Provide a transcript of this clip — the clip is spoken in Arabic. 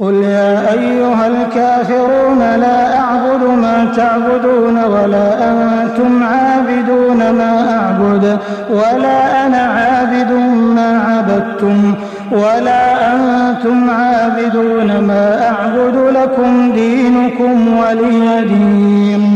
قل يا أيها الكافرون لا أعبد ما تعبدون ولا أنتم عابدون ما أعبد ولا أنا عابد ما عبدتم ولا أنتم عابدون ما أعبد لكم دينكم ولي دين.